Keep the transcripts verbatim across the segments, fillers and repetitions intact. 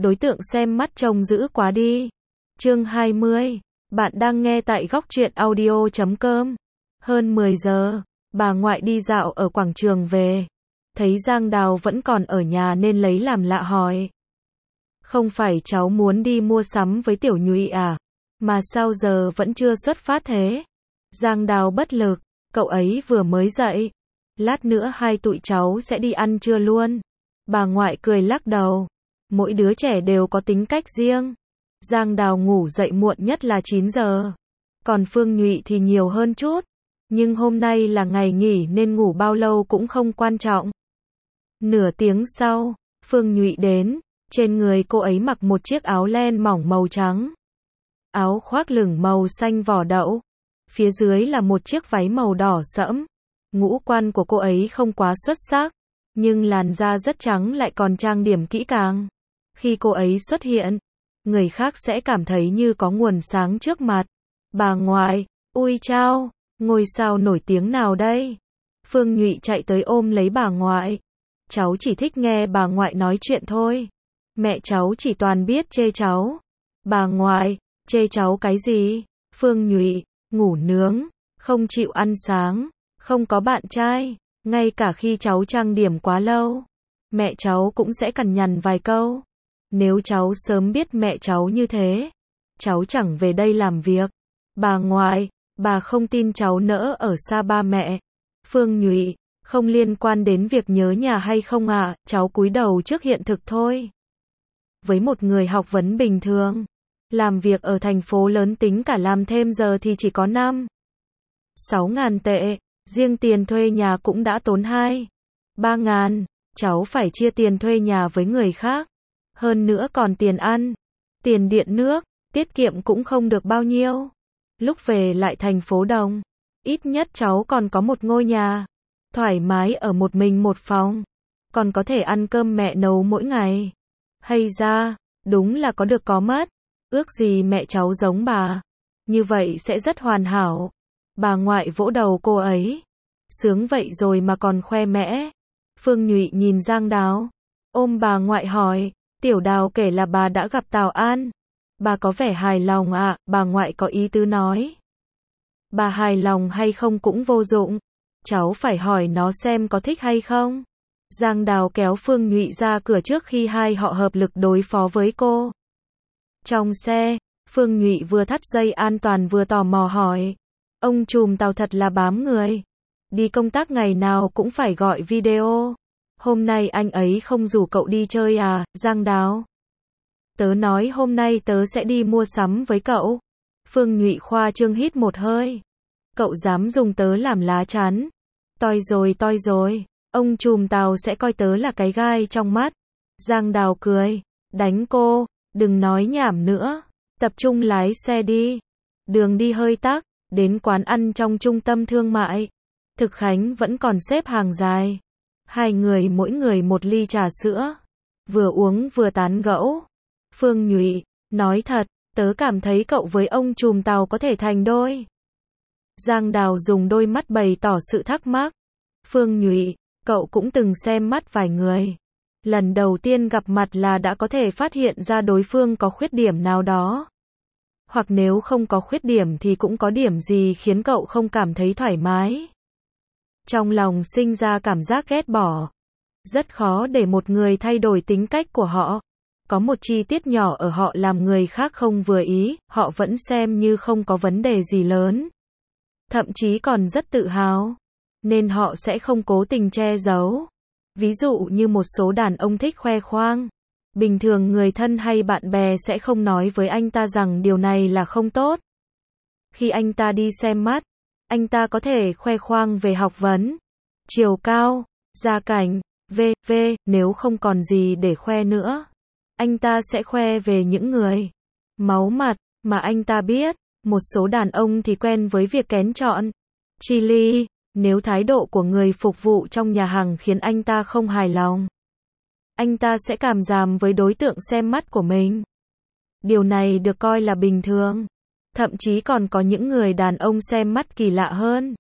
đối tượng xem mắt trông dữ quá đi. Chương hai mươi. Bạn đang nghe tại góc truyện audio chấm com. Hơn mười giờ, bà ngoại đi dạo ở quảng trường về. Thấy Giang Đào vẫn còn ở nhà nên lấy làm lạ hỏi. Không phải cháu muốn đi mua sắm với Tiểu Nhụy à? Mà sao giờ vẫn chưa xuất phát thế? Giang Đào bất lực, cậu ấy vừa mới dậy. Lát nữa hai tụi cháu sẽ đi ăn trưa luôn. Bà ngoại cười lắc đầu. Mỗi đứa trẻ đều có tính cách riêng. Giang Đào ngủ dậy muộn nhất là chín giờ. Còn Phương Nhụy thì nhiều hơn chút. Nhưng hôm nay là ngày nghỉ nên ngủ bao lâu cũng không quan trọng. Nửa tiếng sau, Phương Nhụy đến. Trên người cô ấy mặc một chiếc áo len mỏng màu trắng. Áo khoác lửng màu xanh vỏ đậu. Phía dưới là một chiếc váy màu đỏ sẫm. Ngũ quan của cô ấy không quá xuất sắc. Nhưng làn da rất trắng lại còn trang điểm kỹ càng. Khi cô ấy xuất hiện, người khác sẽ cảm thấy như có nguồn sáng trước mặt. Bà ngoại, ui chao, ngôi sao nổi tiếng nào đây? Phương Nhụy chạy tới ôm lấy bà ngoại. Cháu chỉ thích nghe bà ngoại nói chuyện thôi. Mẹ cháu chỉ toàn biết chê cháu. Bà ngoại, chê cháu cái gì? Phương Nhụy, ngủ nướng, không chịu ăn sáng, không có bạn trai. Ngay cả khi cháu trang điểm quá lâu, mẹ cháu cũng sẽ cằn nhằn vài câu. Nếu cháu sớm biết mẹ cháu như thế, cháu chẳng về đây làm việc. Bà ngoại, bà không tin cháu nỡ ở xa ba mẹ. Phương Nhụy, không liên quan đến việc nhớ nhà hay không ạ, à, cháu cúi đầu trước hiện thực thôi. Với một người học vấn bình thường, làm việc ở thành phố lớn tính cả làm thêm giờ thì chỉ có năm, sáu ngàn tệ. Riêng tiền thuê nhà cũng đã tốn hai, ba ngàn. Cháu phải chia tiền thuê nhà với người khác. Hơn nữa còn tiền ăn, tiền điện nước, tiết kiệm cũng không được bao nhiêu. Lúc về lại thành phố Đồng, ít nhất cháu còn có một ngôi nhà, thoải mái ở một mình một phòng, còn có thể ăn cơm mẹ nấu mỗi ngày. Hay ra, đúng là có được có mất. Ước gì mẹ cháu giống bà, như vậy sẽ rất hoàn hảo. Bà ngoại vỗ đầu cô ấy. Sướng vậy rồi mà còn khoe mẽ. Phương Nhụy nhìn Giang Đào, ôm bà ngoại hỏi. Tiểu Đào kể là bà đã gặp Tào An. Bà có vẻ hài lòng ạ, à, bà ngoại có ý tứ nói. Bà hài lòng hay không cũng vô dụng. Cháu phải hỏi nó xem có thích hay không. Giang Đào kéo Phương Nhụy ra cửa trước khi hai họ hợp lực đối phó với cô. Trong xe, Phương Nhụy vừa thắt dây an toàn vừa tò mò hỏi. Ông trùm Tào thật là bám người. Đi công tác ngày nào cũng phải gọi video. Hôm nay anh ấy không rủ cậu đi chơi à, Giang Đào? Tớ nói hôm nay tớ sẽ đi mua sắm với cậu. Phương Nhụy khoa trương hít một hơi. Cậu dám dùng tớ làm lá chắn. Toi rồi toi rồi. Ông trùm Tào sẽ coi tớ là cái gai trong mắt. Giang Đào cười. Đánh cô. Đừng nói nhảm nữa. Tập trung lái xe đi. Đường đi hơi tắc. Đến quán ăn trong trung tâm thương mại. Thực Khánh vẫn còn xếp hàng dài. Hai người mỗi người một ly trà sữa. Vừa uống vừa tán gẫu. Phương Nhụy, nói thật, tớ cảm thấy cậu với ông trùm Tào có thể thành đôi. Giang Đào dùng đôi mắt bày tỏ sự thắc mắc. Phương Nhụy, cậu cũng từng xem mắt vài người. Lần đầu tiên gặp mặt là đã có thể phát hiện ra đối phương có khuyết điểm nào đó. Hoặc nếu không có khuyết điểm thì cũng có điểm gì khiến cậu không cảm thấy thoải mái. Trong lòng sinh ra cảm giác ghét bỏ. Rất khó để một người thay đổi tính cách của họ. Có một chi tiết nhỏ ở họ làm người khác không vừa ý, họ vẫn xem như không có vấn đề gì lớn. Thậm chí còn rất tự hào. Nên họ sẽ không cố tình che giấu. Ví dụ như một số đàn ông thích khoe khoang. Bình thường người thân hay bạn bè sẽ không nói với anh ta rằng điều này là không tốt. Khi anh ta đi xem mắt, anh ta có thể khoe khoang về học vấn, chiều cao, gia cảnh, vân vân Nếu không còn gì để khoe nữa, anh ta sẽ khoe về những người máu mặt mà anh ta biết. Một số đàn ông thì quen với việc kén chọn, chili. Nếu thái độ của người phục vụ trong nhà hàng khiến anh ta không hài lòng, anh ta sẽ cảm giảm với đối tượng xem mắt của mình. Điều này được coi là bình thường. Thậm chí còn có những người đàn ông xem mắt kỳ lạ hơn.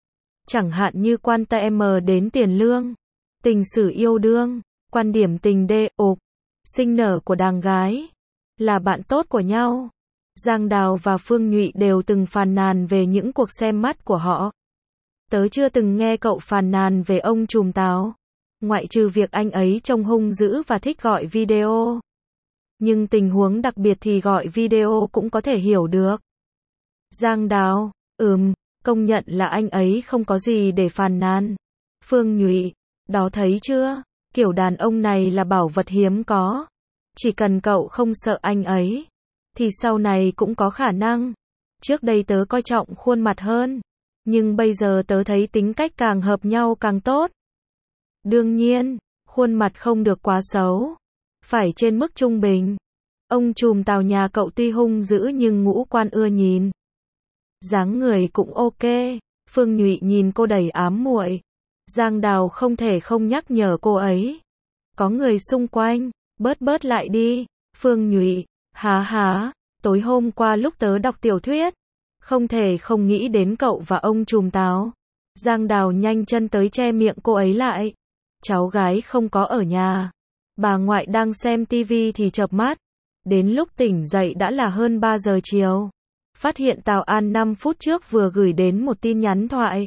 Chẳng hạn như quan tâm đến tiền lương, tình sử yêu đương, quan điểm tình đê ộp, sinh nở của đàng gái, là bạn tốt của nhau. Giang Đào và Phương Nhụy đều từng phàn nàn về những cuộc xem mắt của họ. Tớ chưa từng nghe cậu phàn nàn về ông trùm Tào, ngoại trừ việc anh ấy trông hung dữ và thích gọi video. Nhưng tình huống đặc biệt thì gọi video cũng có thể hiểu được. Giang Đào, ừm, công nhận là anh ấy không có gì để phàn nàn. Phương Nhụy, đó thấy chưa, kiểu đàn ông này là bảo vật hiếm có. Chỉ cần cậu không sợ anh ấy, thì sau này cũng có khả năng. Trước đây tớ coi trọng khuôn mặt hơn, nhưng bây giờ tớ thấy tính cách càng hợp nhau càng tốt. Đương nhiên, khuôn mặt không được quá xấu, phải trên mức trung bình. Ông trùm Tào nhà cậu tuy hung dữ nhưng ngũ quan ưa nhìn. Dáng người cũng ok. Phương Nhụy nhìn cô đầy ám muội. Giang Đào không thể không nhắc nhở cô ấy. Có người xung quanh, bớt bớt lại đi. Phương Nhụy, há há, tối hôm qua lúc tớ đọc tiểu thuyết, không thể không nghĩ đến cậu và ông trùm Tào. Giang Đào nhanh chân tới che miệng cô ấy lại. Cháu gái không có ở nhà. Bà ngoại đang xem tivi thì chợp mắt. Đến lúc tỉnh dậy đã là hơn ba giờ chiều. Phát hiện Tào An năm phút trước vừa gửi đến một tin nhắn thoại.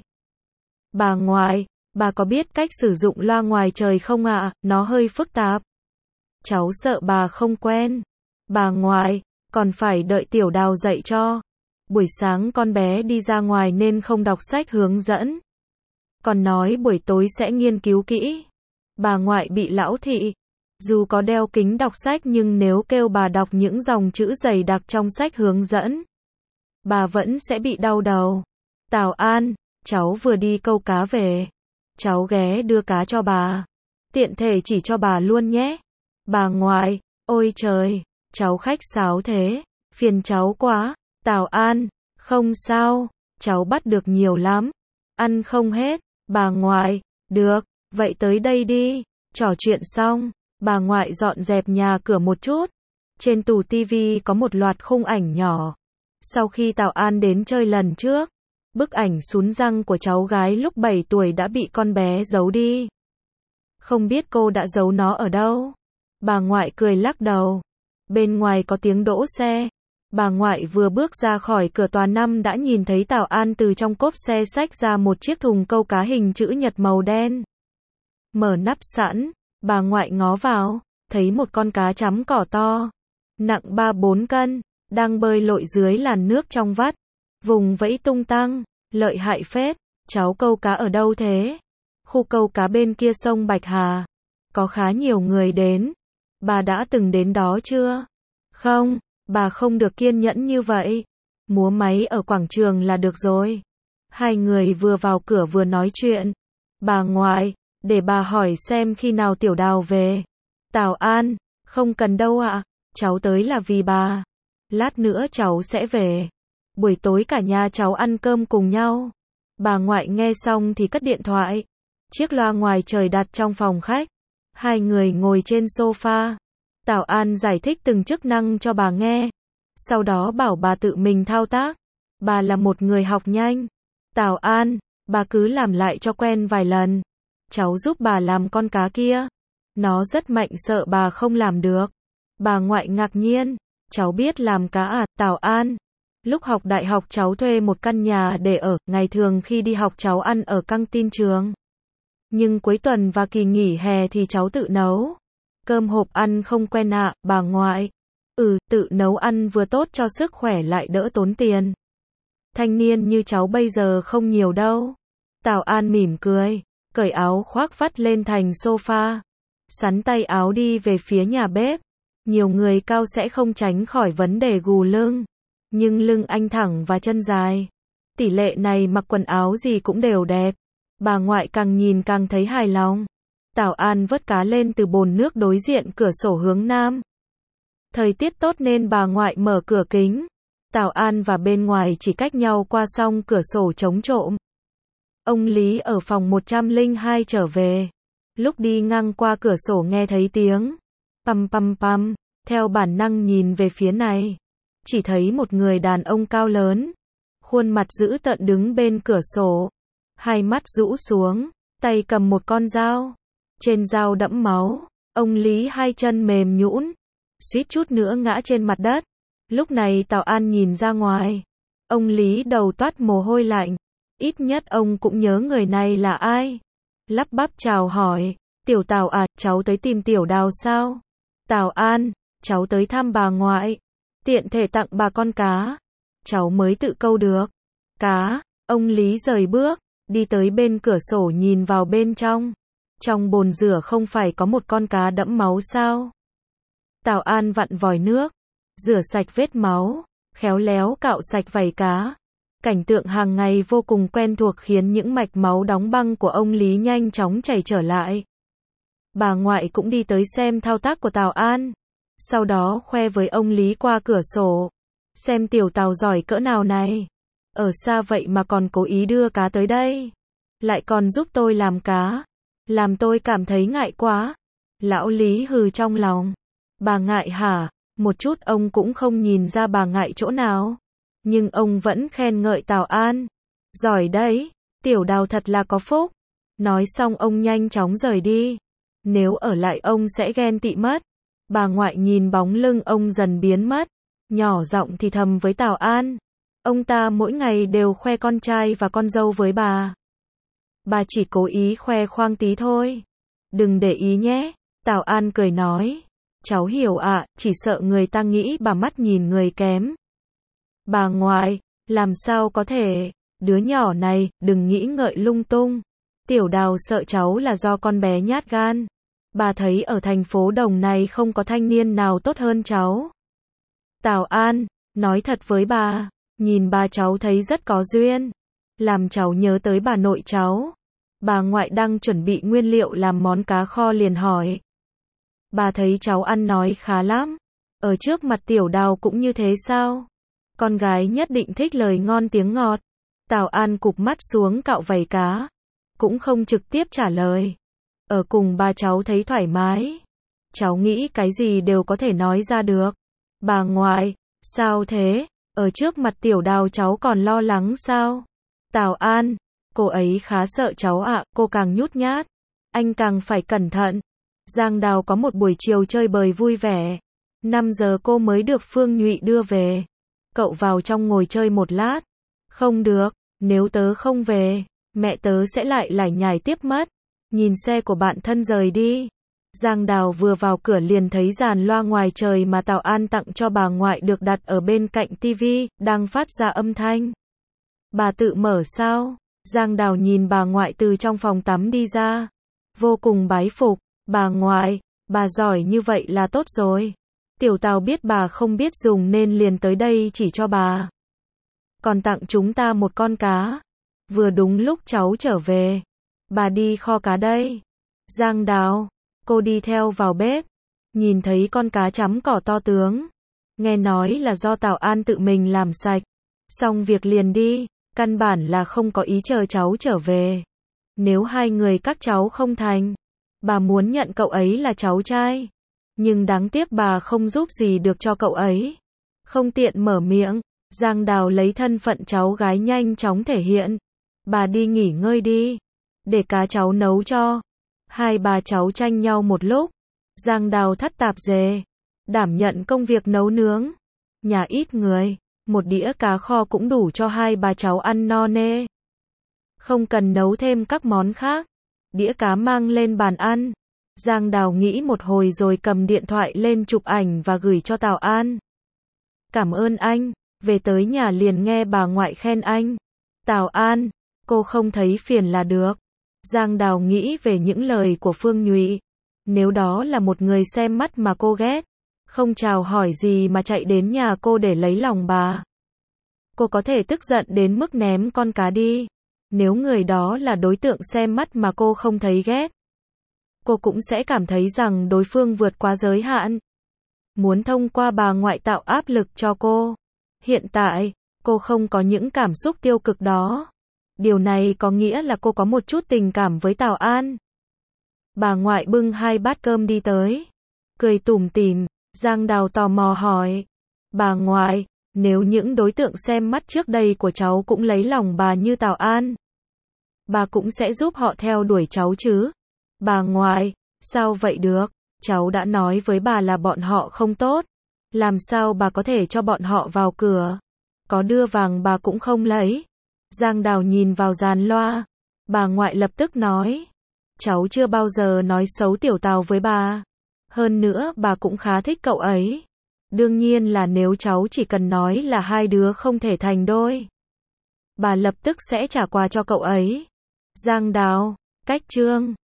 Bà ngoại, bà có biết cách sử dụng loa ngoài trời không ạ? À? Nó hơi phức tạp. Cháu sợ bà không quen. Bà ngoại, còn phải đợi Tiểu Đào dậy cho. Buổi sáng con bé đi ra ngoài nên không đọc sách hướng dẫn. Còn nói buổi tối sẽ nghiên cứu kỹ. Bà ngoại bị lão thị. Dù có đeo kính đọc sách nhưng nếu kêu bà đọc những dòng chữ dày đặc trong sách hướng dẫn, bà vẫn sẽ bị đau đầu. Tào An, cháu vừa đi câu cá về. Cháu ghé đưa cá cho bà. Tiện thể chỉ cho bà luôn nhé. Bà ngoại, ôi trời, cháu khách sáo thế, phiền cháu quá. Tào An, không sao, cháu bắt được nhiều lắm. Ăn không hết. Bà ngoại, được, vậy tới đây đi. Trò chuyện xong, bà ngoại dọn dẹp nhà cửa một chút. Trên tủ tivi có một loạt khung ảnh nhỏ. Sau khi Tào An đến chơi lần trước, bức ảnh sún răng của cháu gái lúc bảy tuổi đã bị con bé giấu đi. Không biết cô đã giấu nó ở đâu. Bà ngoại cười lắc đầu. Bên ngoài có tiếng đỗ xe. Bà ngoại vừa bước ra khỏi cửa tòa năm đã nhìn thấy Tào An từ trong cốp xe xách ra một chiếc thùng câu cá hình chữ nhật màu đen. Mở nắp sẵn, bà ngoại ngó vào, thấy một con cá chấm cỏ to, nặng ba bốn cân, đang bơi lội dưới làn nước trong vắt, vùng vẫy tung tăng, lợi hại phết. Cháu câu cá ở đâu thế? Khu câu cá bên kia sông Bạch Hà. Có khá nhiều người đến. Bà đã từng đến đó chưa? Không, bà không được kiên nhẫn như vậy. Múa máy ở quảng trường là được rồi. Hai người vừa vào cửa vừa nói chuyện. Bà ngoại, để bà hỏi xem khi nào Tiểu Đào về. Tào An, không cần đâu ạ, cháu tới là vì bà. Lát nữa cháu sẽ về. Buổi tối cả nhà cháu ăn cơm cùng nhau. Bà ngoại nghe xong thì cất điện thoại. Chiếc loa ngoài trời đặt trong phòng khách. Hai người ngồi trên sofa. Tào An giải thích từng chức năng cho bà nghe. Sau đó bảo bà tự mình thao tác. Bà là một người học nhanh. Tào An, bà cứ làm lại cho quen vài lần. Cháu giúp bà làm con cá kia. Nó rất mạnh, sợ bà không làm được. Bà ngoại ngạc nhiên. Cháu biết làm cá à? Tào An, lúc học đại học cháu thuê một căn nhà để ở, ngày thường khi đi học cháu ăn ở căng tin trường. Nhưng cuối tuần và kỳ nghỉ hè thì cháu tự nấu. Cơm hộp ăn không quen ạ, à, bà ngoại. Ừ, tự nấu ăn vừa tốt cho sức khỏe lại đỡ tốn tiền. Thanh niên như cháu bây giờ không nhiều đâu. Tào An mỉm cười, cởi áo khoác vắt lên thành sofa. Sắn tay áo đi về phía nhà bếp. Nhiều người cao sẽ không tránh khỏi vấn đề gù lưng. Nhưng lưng anh thẳng và chân dài. Tỷ lệ này mặc quần áo gì cũng đều đẹp. Bà ngoại càng nhìn càng thấy hài lòng. Tào An vớt cá lên từ bồn nước đối diện cửa sổ hướng nam. Thời tiết tốt nên bà ngoại mở cửa kính. Tào An và bên ngoài chỉ cách nhau qua song cửa sổ chống trộm. Ông Lý ở phòng một trăm lẻ hai trở về. Lúc đi ngang qua cửa sổ nghe thấy tiếng păm păm păm, theo bản năng nhìn về phía này. Chỉ thấy một người đàn ông cao lớn, khuôn mặt dữ tợn đứng bên cửa sổ. Hai mắt rũ xuống, tay cầm một con dao. Trên dao đẫm máu, Ông Lý hai chân mềm nhũn, suýt chút nữa ngã trên mặt đất. Lúc này Tào An nhìn ra ngoài. Ông Lý đầu toát mồ hôi lạnh. Ít nhất ông cũng nhớ người này là ai. Lắp bắp chào hỏi. Tiểu Tào à, cháu tới tìm Tiểu Đào sao? Tào An, cháu tới thăm bà ngoại. Tiện thể tặng bà con cá. Cháu mới tự câu được. Cá, ông Lý rời bước, đi tới bên cửa sổ nhìn vào bên trong. Trong bồn rửa không phải có một con cá đẫm máu sao? Tào An vặn vòi nước, rửa sạch vết máu, khéo léo cạo sạch vảy cá. Cảnh tượng hàng ngày vô cùng quen thuộc khiến những mạch máu đóng băng của ông Lý nhanh chóng chảy trở lại. Bà ngoại cũng đi tới xem thao tác của Tào An. Sau đó khoe với ông Lý qua cửa sổ. Xem tiểu Tào giỏi cỡ nào này. Ở xa vậy mà còn cố ý đưa cá tới đây. Lại còn giúp tôi làm cá. Làm tôi cảm thấy ngại quá. Lão Lý hừ trong lòng. Bà ngại hả? Một chút ông cũng không nhìn ra bà ngại chỗ nào. Nhưng ông vẫn khen ngợi Tào An. Giỏi đấy, Tiểu Đào thật là có phúc. Nói xong ông nhanh chóng rời đi. Nếu ở lại ông sẽ ghen tị mất. Bà ngoại nhìn bóng lưng ông dần biến mất. Nhỏ giọng thì thầm với Tào An. Ông ta mỗi ngày đều khoe con trai và con dâu với bà. Bà chỉ cố ý khoe khoang tí thôi. Đừng để ý nhé. Tào An cười nói. Cháu hiểu ạ, à, chỉ sợ người ta nghĩ bà mắt nhìn người kém. Bà ngoại, làm sao có thể, đứa nhỏ này, đừng nghĩ ngợi lung tung. Tiểu Đào sợ cháu là do con bé nhát gan. Bà thấy ở thành phố Đồng này không có thanh niên nào tốt hơn cháu. Tào An, nói thật với bà, nhìn bà cháu thấy rất có duyên. Làm cháu nhớ tới bà nội cháu. Bà ngoại đang chuẩn bị nguyên liệu làm món cá kho liền hỏi. Bà thấy cháu ăn nói khá lắm. Ở trước mặt Tiểu Đào cũng như thế sao? Con gái nhất định thích lời ngon tiếng ngọt. Tào An cụp mắt xuống cạo vảy cá. Cũng không trực tiếp trả lời. Ở cùng bà cháu thấy thoải mái. Cháu nghĩ cái gì đều có thể nói ra được. Bà ngoại, sao thế? Ở trước mặt Tiểu Đào cháu còn lo lắng sao? Tào An, cô ấy khá sợ cháu ạ, à, cô càng nhút nhát. Anh càng phải cẩn thận. Giang Đào có một buổi chiều chơi bời vui vẻ. năm giờ cô mới được Phương Nhụy đưa về. Cậu vào trong ngồi chơi một lát. Không được, nếu tớ không về, mẹ tớ sẽ lại lải nhải tiếp mất. Nhìn xe của bạn thân rời đi. Giang Đào vừa vào cửa liền thấy dàn loa ngoài trời mà Tào An tặng cho bà ngoại được đặt ở bên cạnh tivi, đang phát ra âm thanh. Bà tự mở sao? Giang Đào nhìn bà ngoại từ trong phòng tắm đi ra. Vô cùng bái phục. Bà ngoại, bà giỏi như vậy là tốt rồi. Tiểu Tào biết bà không biết dùng nên liền tới đây chỉ cho bà. Còn tặng chúng ta một con cá. Vừa đúng lúc cháu trở về. Bà đi kho cá đây. Giang Đào, cô đi theo vào bếp. Nhìn thấy con cá chấm cỏ to tướng. Nghe nói là do Tào An tự mình làm sạch. Xong việc liền đi. Căn bản là không có ý chờ cháu trở về. Nếu hai người các cháu không thành. Bà muốn nhận cậu ấy là cháu trai. Nhưng đáng tiếc bà không giúp gì được cho cậu ấy. Không tiện mở miệng. Giang Đào lấy thân phận cháu gái nhanh chóng thể hiện. Bà đi nghỉ ngơi đi. Để cá cháu nấu cho. Hai bà cháu tranh nhau một lúc. Giang Đào thắt tạp dề. Đảm nhận công việc nấu nướng. Nhà ít người. Một đĩa cá kho cũng đủ cho hai bà cháu ăn no nê. Không cần nấu thêm các món khác. Đĩa cá mang lên bàn ăn. Giang Đào nghĩ một hồi rồi cầm điện thoại lên chụp ảnh và gửi cho Tào An. Cảm ơn anh. Về tới nhà liền nghe bà ngoại khen anh. Tào An, cô không thấy phiền là được. Giang Đào nghĩ về những lời của Phương Nhụy. Nếu đó là một người xem mắt mà cô ghét, không chào hỏi gì mà chạy đến nhà cô để lấy lòng bà, cô có thể tức giận đến mức ném con cá đi. Nếu người đó là đối tượng xem mắt mà cô không thấy ghét, cô cũng sẽ cảm thấy rằng đối phương vượt quá giới hạn. Muốn thông qua bà ngoại tạo áp lực cho cô. Hiện tại, cô không có những cảm xúc tiêu cực đó. Điều này có nghĩa là cô có một chút tình cảm với Tào An. Bà ngoại bưng hai bát cơm đi tới. Cười tủm tỉm, Giang Đào tò mò hỏi. Bà ngoại, nếu những đối tượng xem mắt trước đây của cháu cũng lấy lòng bà như Tào An, bà cũng sẽ giúp họ theo đuổi cháu chứ? Bà ngoại, sao vậy được? Cháu đã nói với bà là bọn họ không tốt. Làm sao bà có thể cho bọn họ vào cửa? Có đưa vàng bà cũng không lấy. Giang Đào nhìn vào dàn loa. Bà ngoại lập tức nói. Cháu chưa bao giờ nói xấu Tiểu Tào với bà. Hơn nữa bà cũng khá thích cậu ấy. Đương nhiên là nếu cháu chỉ cần nói là hai đứa không thể thành đôi, bà lập tức sẽ trả quà cho cậu ấy. Giang Đào, cách chương